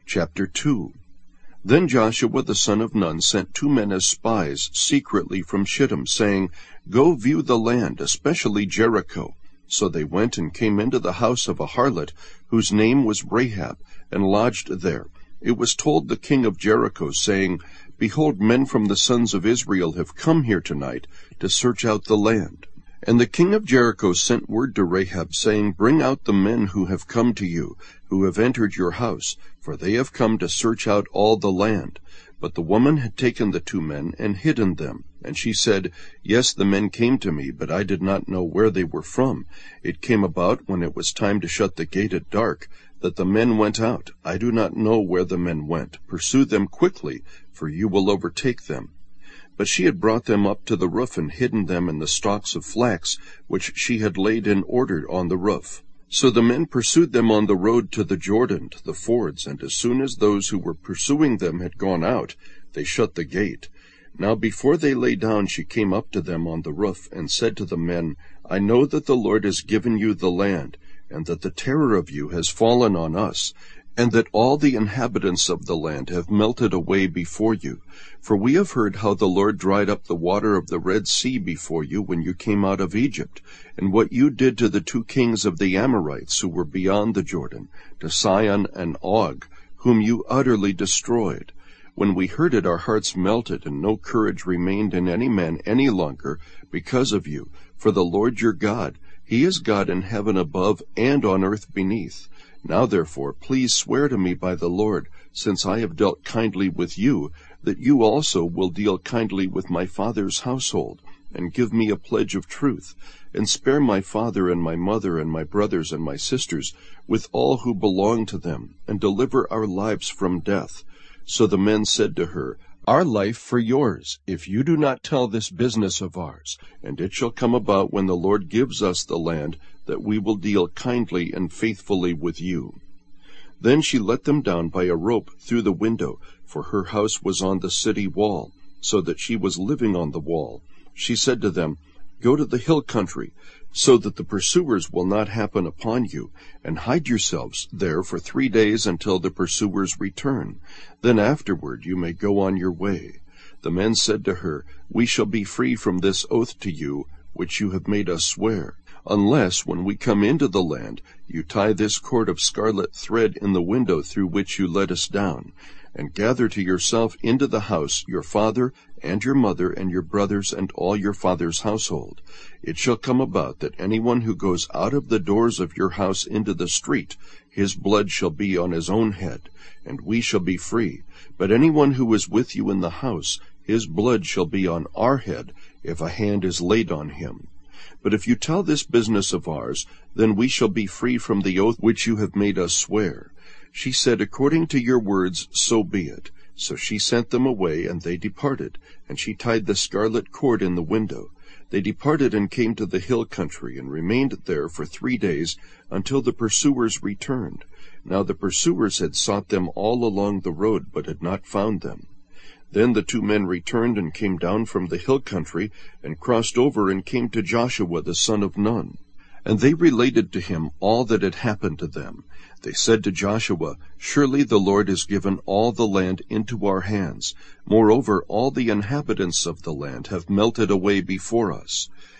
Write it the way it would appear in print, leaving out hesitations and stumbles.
Chapter 2. Then Joshua the son of Nun sent 2 men as spies secretly from Shittim, saying, Go view the land, especially Jericho. So they went and came into the house of a harlot, whose name was Rahab, and lodged there. It was told the king of Jericho, saying, Behold, men from the sons of Israel have come here tonight to search out the land. And the king of Jericho sent word to Rahab, saying, Bring out the men who have come to you, who have entered your house, for they have come to search out all the land. But the woman had taken the 2 men and hidden them. And she said, Yes, the men came to me, but I did not know where they were from. It came about, when it was time to shut the gate at dark, that the men went out. I do not know where the men went. Pursue them quickly, for you will overtake them. But she had brought them up to the roof and hidden them in the stalks of flax, which she had laid in order on the roof. So the men pursued them on the road to the Jordan, to the fords, and as soon as those who were pursuing them had gone out, they shut the gate. Now before they lay down, she came up to them on the roof, and said to the men, I know that the Lord has given you the land, and that the terror of you has fallen on us, and that all the inhabitants of the land have melted away before you. For we have heard how the Lord dried up the water of the Red Sea before you when you came out of Egypt, and what you did to the 2 kings of the Amorites who were beyond the Jordan, to Sihon and Og, whom you utterly destroyed. When we heard it, our hearts melted, and no courage remained in any man any longer because of you. For the Lord your God, He is God in heaven above and on earth beneath. Now therefore, please swear to me by the Lord, since I have dealt kindly with you, that you also will deal kindly with my father's household, and give me a pledge of truth, and spare my father and my mother and my brothers and my sisters, with all who belong to them, and deliver our lives from death. So the men said to her, Our life for yours, if you do not tell this business of ours. And it shall come about, when the Lord gives us the land, that we will deal kindly and faithfully with you. Then she let them down by a rope through the window, for her house was on the city wall, so that she was living on the wall. She said to them, Go to the hill country, so that the pursuers will not happen upon you, and hide yourselves there for 3 days until the pursuers return. Then afterward you may go on your way. The men said to her, We shall be free from this oath to you, which you have made us swear, unless, when we come into the land, you tie this cord of scarlet thread in the window through which you let us down, and gather to yourself into the house your father and your mother and your brothers and all your father's household. It shall come about that anyone who goes out of the doors of your house into the street, his blood shall be on his own head, and we shall be free. But anyone who is with you in the house, his blood shall be on our head, if a hand is laid on him. But if you tell this business of ours, then we shall be free from the oath which you have made us swear. She said, According to your words, so be it. So she sent them away, and they departed, and she tied the scarlet cord in the window. They departed and came to the hill country, and remained there for 3 days, until the pursuers returned. Now the pursuers had sought them all along the road, but had not found them. Then the 2 men returned and came down from the hill country, and crossed over and came to Joshua the son of Nun. And they related to him all that had happened to them. They said to Joshua, Surely the Lord has given all the land into our hands. Moreover, all the inhabitants of the land have melted away before us.